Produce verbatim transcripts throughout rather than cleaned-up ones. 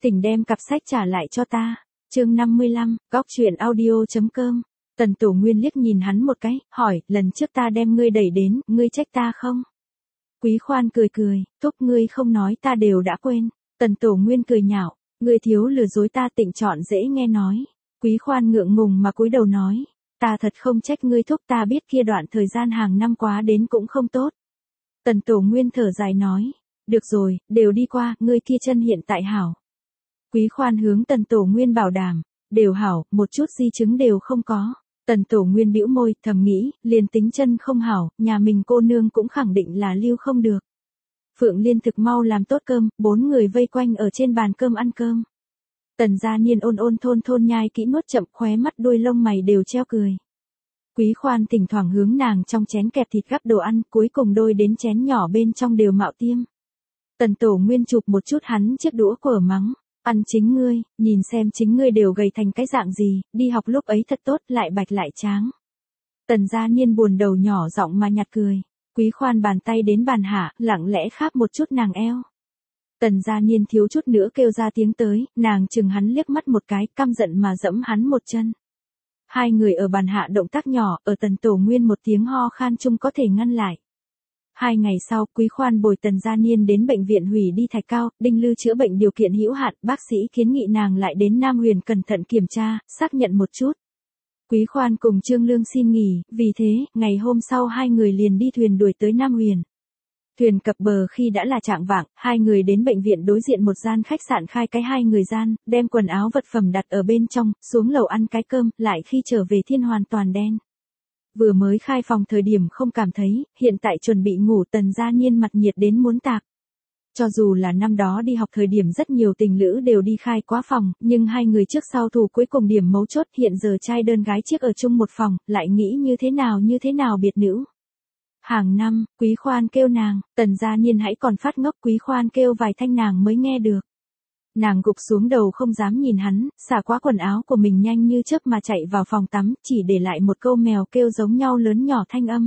Tỉnh đem cặp sách trả lại cho ta. Chương năm mươi lăm, góc truyện audio chấm com. Tần Tổ Nguyên liếc nhìn hắn một cái, hỏi, lần trước ta đem ngươi đẩy đến, ngươi trách ta không? Quý Khoan cười cười, thúc ngươi không nói ta đều đã quên. Tần Tổ Nguyên cười nhạo, ngươi thiếu lừa dối ta. Tịnh chọn dễ nghe nói. Quý Khoan ngượng ngùng mà cúi đầu nói, ta thật không trách ngươi thúc, ta biết kia đoạn thời gian hàng năm quá đến cũng không tốt. Tần Tổ Nguyên thở dài nói, được rồi, đều đi qua, ngươi kia chân hiện tại hảo. Quý Khoan hướng Tần Tổ Nguyên bảo đảm, đều hảo, một chút di chứng đều không có. Tần Tổ Nguyên bĩu môi, thầm nghĩ, liền tính chân không hảo, nhà mình cô nương cũng khẳng định là lưu không được. Phượng Liên thực mau làm tốt cơm, bốn người vây quanh ở trên bàn cơm ăn cơm. Tần Gia Niên ôn ôn thôn thôn nhai kỹ nuốt chậm, khóe mắt đuôi lông mày đều treo cười. Quý Khoan thỉnh thoảng hướng nàng trong chén kẹp thịt gắp đồ ăn, cuối cùng đôi đến chén nhỏ bên trong đều mạo tiêm. Tần Tổ Nguyên chụp một chút hắn chiếc đũa quở mắng, ăn chính ngươi, nhìn xem chính ngươi đều gầy thành cái dạng gì, đi học lúc ấy thật tốt, lại bạch lại tráng. Tần Gia Niên buồn đầu nhỏ giọng mà nhạt cười. Quý Khoan bàn tay đến bàn hạ, lặng lẽ kháp một chút nàng eo. Tần Gia Niên thiếu chút nữa kêu ra tiếng tới, nàng chừng hắn liếc mắt một cái, căm giận mà dẫm hắn một chân. Hai người ở bàn hạ động tác nhỏ, ở Tần Tổ Nguyên một tiếng ho khan chung có thể ngăn lại. Hai ngày sau, Quý Khoan bồi Tần Gia Niên đến bệnh viện hủy đi Thạch Cao, Đinh Lư chữa bệnh điều kiện hữu hạn, bác sĩ kiến nghị nàng lại đến Nam Huyền cẩn thận kiểm tra, xác nhận một chút. Quý Khoan cùng Trương Lương xin nghỉ, vì thế, ngày hôm sau hai người liền đi thuyền đuổi tới Nam Huyền. Thuyền cập bờ khi đã là trạng vạng, hai người đến bệnh viện đối diện một gian khách sạn khai cái hai người gian, đem quần áo vật phẩm đặt ở bên trong, xuống lầu ăn cái cơm, lại khi trở về thiên hoàn toàn đen. Vừa mới khai phòng thời điểm không cảm thấy, hiện tại chuẩn bị ngủ. Tần Gia Niên mặt nhiệt đến muốn tạc. Cho dù là năm đó đi học thời điểm rất nhiều tình lữ đều đi khai quá phòng, nhưng hai người trước sau thủ cuối cùng điểm mấu chốt, hiện giờ trai đơn gái chiếc ở chung một phòng, lại nghĩ như thế nào như thế nào biệt nữ. Hàng năm, Quý Khoan kêu nàng, Tần Gia Niên hãy còn phát ngốc, Quý Khoan kêu vài thanh nàng mới nghe được. Nàng gục xuống đầu không dám nhìn hắn, xả quá quần áo của mình nhanh như chớp mà chạy vào phòng tắm, chỉ để lại một câu mèo kêu giống nhau lớn nhỏ thanh âm.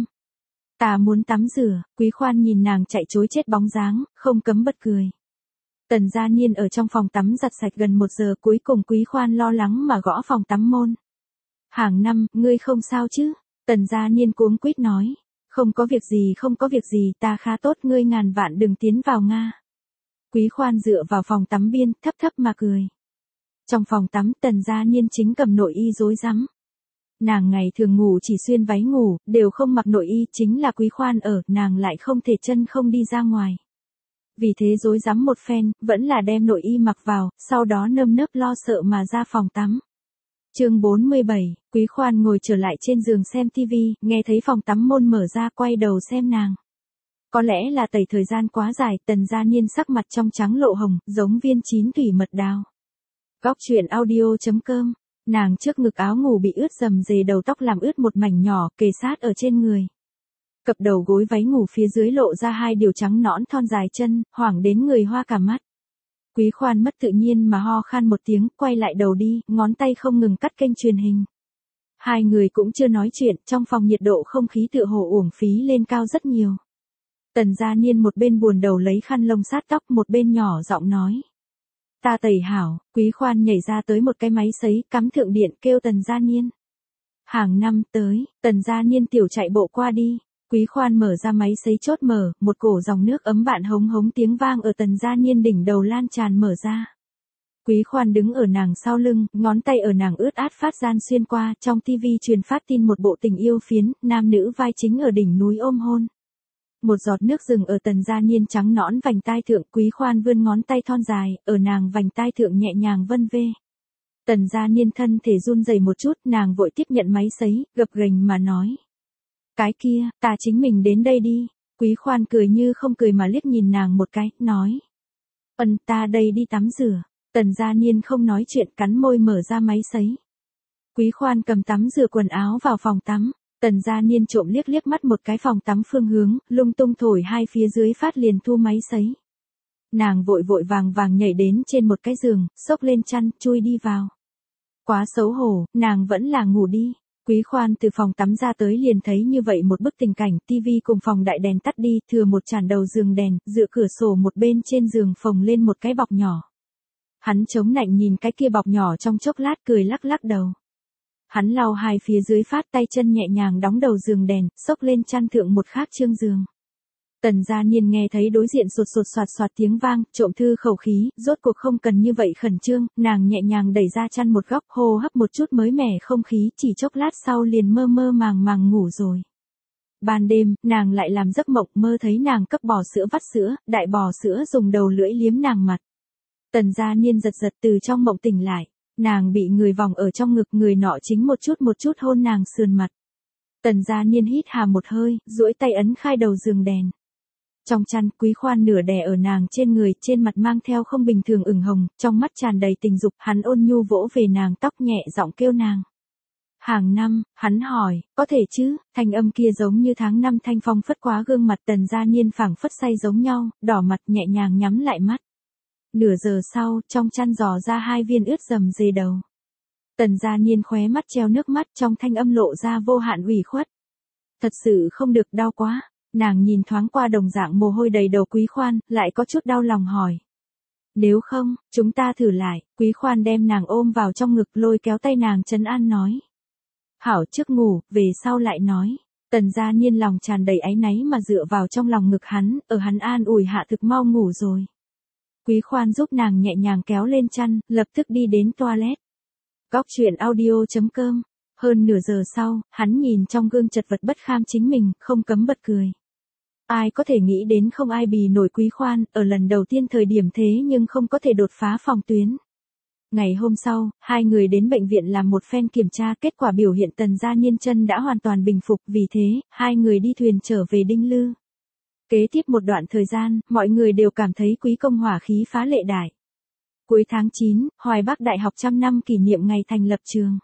Ta muốn tắm rửa. Quý Khoan nhìn nàng chạy chối chết bóng dáng, không cấm bật cười. Tần Gia Niên ở trong phòng tắm giặt sạch gần một giờ, cuối cùng Quý Khoan lo lắng mà gõ phòng tắm môn. Hàng năm, ngươi không sao chứ? Tần Gia Niên cuống quýt nói. Không có việc gì, không có việc gì, ta khá tốt, ngươi ngàn vạn đừng tiến vào Nga. Quý Khoan dựa vào phòng tắm biên, thấp thấp mà cười. Trong phòng tắm, Tần Gia Niên chính cầm nội y rối rắm. Nàng ngày thường ngủ chỉ xuyên váy ngủ, đều không mặc nội y, chính là Quý Khoan ở, nàng lại không thể chân không đi ra ngoài. Vì thế rối rắm một phen, vẫn là đem nội y mặc vào, sau đó nơm nớp lo sợ mà ra phòng tắm. Chương bốn mươi bảy, Quý Khoan ngồi trở lại trên giường xem tivi, nghe thấy phòng tắm môn mở ra, quay đầu xem nàng. Có lẽ là tẩy thời gian quá dài, Tần Gia Niên sắc mặt trong trắng lộ hồng, giống viên chín thủy mật đào. Góc truyện audio chấm com. Nàng trước ngực áo ngủ bị ướt rầm rề, đầu tóc làm ướt một mảnh nhỏ, kề sát ở trên người. Cặp đầu gối váy ngủ phía dưới lộ ra hai điều trắng nõn thon dài chân, hoảng đến người hoa cả mắt. Quý Khoan mất tự nhiên mà ho khan một tiếng, quay lại đầu đi, ngón tay không ngừng cắt kênh truyền hình. Hai người cũng chưa nói chuyện, trong phòng nhiệt độ không khí tựa hồ uổng phí lên cao rất nhiều. Tần Gia Niên một bên buồn đầu lấy khăn lông sát tóc, một bên nhỏ giọng nói. Ta tẩy hảo. Quý Khoan nhảy ra tới một cái máy sấy, cắm thượng điện, kêu Tần Gia Niên. Hàng năm tới, Tần Gia Niên tiểu chạy bộ qua đi. Quý Khoan mở ra máy sấy chốt mở, một cổ dòng nước ấm bạn hống hống tiếng vang ở Tần Gia Niên đỉnh đầu lan tràn mở ra. Quý Khoan đứng ở nàng sau lưng, ngón tay ở nàng ướt át phát gian xuyên qua, trong tivi truyền phát tin một bộ tình yêu phiến, nam nữ vai chính ở đỉnh núi ôm hôn. Một giọt nước rừng ở Tần Gia Niên trắng nõn vành tai thượng, Quý Khoan vươn ngón tay thon dài, ở nàng vành tai thượng nhẹ nhàng vân vê. Tần Gia Niên thân thể run rẩy một chút, nàng vội tiếp nhận máy sấy, gập ghềnh mà nói. Cái kia, ta chính mình đến đây đi. Quý Khoan cười như không cười mà liếc nhìn nàng một cái, nói. Ân, ta đây đi tắm rửa. Tần Gia Niên không nói chuyện, cắn môi mở ra máy sấy. Quý Khoan cầm tắm rửa quần áo vào phòng tắm. Tần Gia Niên trộm liếc liếc mắt một cái phòng tắm phương hướng, lung tung thổi hai phía dưới phát liền thu máy sấy. Nàng vội vội vàng vàng nhảy đến trên một cái giường, xốc lên chăn, chui đi vào. Quá xấu hổ, nàng vẫn là ngủ đi. Quý Khoan từ phòng tắm ra tới liền thấy như vậy một bức tình cảnh, tivi cùng phòng đại đèn tắt đi, thừa một tràn đầu giường đèn, dựa cửa sổ một bên trên giường phồng lên một cái bọc nhỏ. Hắn chống nạnh nhìn cái kia bọc nhỏ trong chốc lát cười lắc lắc đầu. Hắn lau hai phía dưới phát tay chân nhẹ nhàng đóng đầu giường đèn, xốc lên chăn thượng một khác chương giường. Tần Gia Niên nghe thấy đối diện sột sột soạt soạt tiếng vang, trộm thư khẩu khí, rốt cuộc không cần như vậy khẩn trương, nàng nhẹ nhàng đẩy ra chăn một góc, hô hấp một chút mới mẻ không khí, chỉ chốc lát sau liền mơ mơ màng màng ngủ rồi. Ban đêm, nàng lại làm giấc mộng, mơ thấy nàng cấp bò sữa vắt sữa, đại bò sữa dùng đầu lưỡi liếm nàng mặt. Tần Gia Niên giật giật từ trong mộng tỉnh lại, nàng bị người vòng ở trong ngực, người nọ chính một chút một chút hôn nàng sườn mặt. Tần Gia Niên hít hà một hơi, duỗi tay ấn khai đầu giường đèn. Trong chăn, Quý Khoan nửa đè ở nàng trên người, trên mặt mang theo không bình thường ửng hồng, trong mắt tràn đầy tình dục, hắn ôn nhu vỗ về nàng tóc nhẹ giọng kêu nàng. Hàng năm, hắn hỏi, có thể chứ, thanh âm kia giống như tháng năm thanh phong phất quá gương mặt. Tần Gia Niên phảng phất say giống nhau, đỏ mặt nhẹ nhàng nhắm lại mắt. Nửa giờ sau, trong chăn dò ra hai viên ướt dầm dề đầu. Tần Gia Niên khóe mắt treo nước mắt, trong thanh âm lộ ra vô hạn ủy khuất. Thật sự không được, đau quá. Nàng nhìn thoáng qua đồng dạng mồ hôi đầy đầu Quý Khoan, lại có chút đau lòng hỏi. Nếu không, chúng ta thử lại. Quý Khoan đem nàng ôm vào trong ngực, lôi kéo tay nàng trấn an nói. Hảo, trước ngủ, về sau lại nói. Tần Gia Niên lòng tràn đầy áy náy mà dựa vào trong lòng ngực hắn, ở hắn an ủi hạ thực mau ngủ rồi. Quý Khoan giúp nàng nhẹ nhàng kéo lên chăn, lập tức đi đến toilet. Góc truyện audio chấm com. Hơn nửa giờ sau, hắn nhìn trong gương chật vật bất kham chính mình, không cấm bật cười. Ai có thể nghĩ đến không ai bì nổi Quý Khoan, ở lần đầu tiên thời điểm thế nhưng không có thể đột phá phòng tuyến. Ngày hôm sau, hai người đến bệnh viện làm một phen kiểm tra, kết quả biểu hiện Tần Gia Niên chân đã hoàn toàn bình phục, vì thế, hai người đi thuyền trở về Đinh Lư. Kế tiếp một đoạn thời gian, mọi người đều cảm thấy Quý công hỏa khí phá lệ đại. Cuối tháng chín, Hoài Bắc Đại học trăm năm kỷ niệm ngày thành lập trường.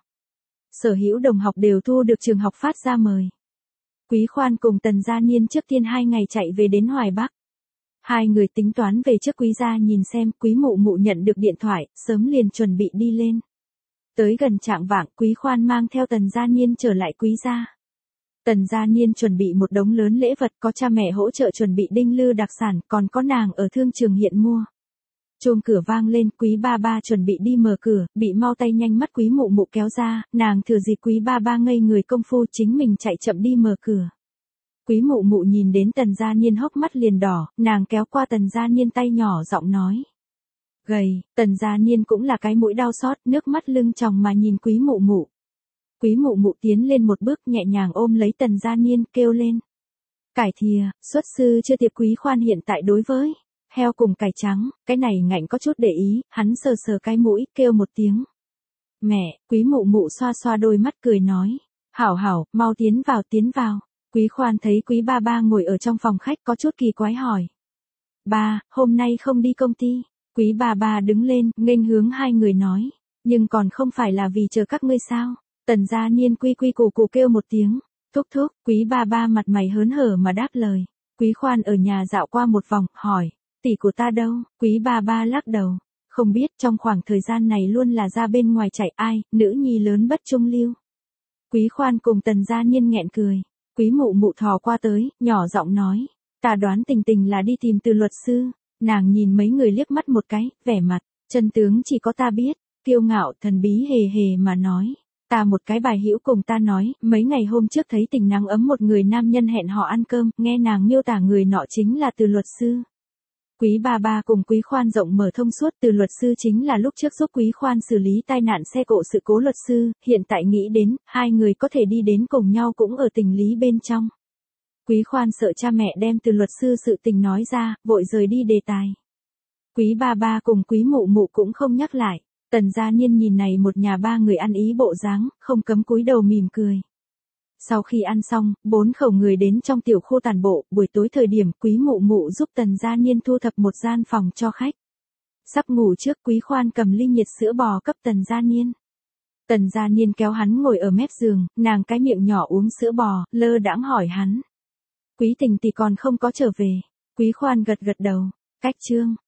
Sở hữu đồng học đều thu được trường học phát ra mời. Quý Khoan cùng Tần Gia Niên trước tiên hai ngày chạy về đến Hoài Bắc. Hai người tính toán về trước Quý gia nhìn xem, Quý mụ mụ nhận được điện thoại, sớm liền chuẩn bị đi lên. Tới gần chạng vạng, Quý Khoan mang theo Tần Gia Niên trở lại Quý gia. Tần Gia Niên chuẩn bị một đống lớn lễ vật, có cha mẹ hỗ trợ chuẩn bị Đinh Lư đặc sản, còn có nàng ở thương trường hiện mua. Chuông cửa vang lên, Quý ba ba chuẩn bị đi mở cửa, bị mau tay nhanh mắt Quý mụ mụ kéo ra, nàng thừa dịp Quý ba ba ngây người công phu chính mình chạy chậm đi mở cửa. Quý mụ mụ nhìn đến Tần Gia Niên hốc mắt liền đỏ, nàng kéo qua Tần Gia Niên tay nhỏ giọng nói. Gầy, Tần Gia Niên cũng là cái mũi đau xót, nước mắt lưng tròng mà nhìn Quý mụ mụ. Quý mụ mụ tiến lên một bước nhẹ nhàng ôm lấy Tần Gia Niên, kêu lên. Cải thìa, xuất sư chưa tiệp. Quý Khoan hiện tại đối với heo cùng cải trắng, cái này ngạnh có chút để ý, hắn sờ sờ cái mũi, kêu một tiếng. Mẹ, Quý mụ mụ xoa xoa đôi mắt cười nói. Hảo hảo, mau tiến vào tiến vào. Quý Khoan thấy Quý ba ba ngồi ở trong phòng khách có chút kỳ quái hỏi. Ba, hôm nay không đi công ty. Quý ba ba đứng lên, nghênh hướng hai người nói. Nhưng còn không phải là vì chờ các ngươi sao. Tần Gia Niên quy quy củ củ kêu một tiếng. Thúc thúc, Quý ba ba mặt mày hớn hở mà đáp lời. Quý Khoan ở nhà dạo qua một vòng, hỏi. Tỷ của ta đâu? Quý ba ba lắc đầu. Không biết, trong khoảng thời gian này luôn là ra bên ngoài chạy, ai, nữ nhi lớn bất trung lưu. Quý Khoan cùng Tần Gia Niên nghẹn cười. Quý mụ mụ thò qua tới, nhỏ giọng nói. Ta đoán Tình Tình là đi tìm từ luật sư. Nàng nhìn mấy người liếc mắt một cái, vẻ mặt, chân tướng chỉ có ta biết. Kiêu ngạo thần bí hề hề mà nói. Ta một cái bài hữu cùng ta nói, mấy ngày hôm trước thấy Tình nắng ấm một người nam nhân hẹn họ ăn cơm, nghe nàng miêu tả người nọ chính là từ luật sư. Quý ba ba cùng Quý Khoan rộng mở thông suốt, từ luật sư chính là lúc trước giúp Quý Khoan xử lý tai nạn xe cộ sự cố luật sư, hiện tại nghĩ đến, hai người có thể đi đến cùng nhau cũng ở tình lý bên trong. Quý Khoan sợ cha mẹ đem từ luật sư sự tình nói ra, vội rời đi đề tài. Quý ba ba cùng Quý mụ mụ cũng không nhắc lại. Tần Gia Niên nhìn này một nhà ba người ăn ý bộ dáng, không cấm cúi đầu mỉm cười. Sau khi ăn xong, bốn khẩu người đến trong tiểu khu tản bộ, buổi tối thời điểm Quý mụ mụ giúp Tần Gia Niên thu thập một gian phòng cho khách. Sắp ngủ trước, Quý Khoan cầm ly nhiệt sữa bò cấp Tần Gia Niên. Tần Gia Niên kéo hắn ngồi ở mép giường, nàng cái miệng nhỏ uống sữa bò, lơ đãng hỏi hắn. Quý Tình tỷ còn không có trở về. Quý Khoan gật gật đầu. Cách chương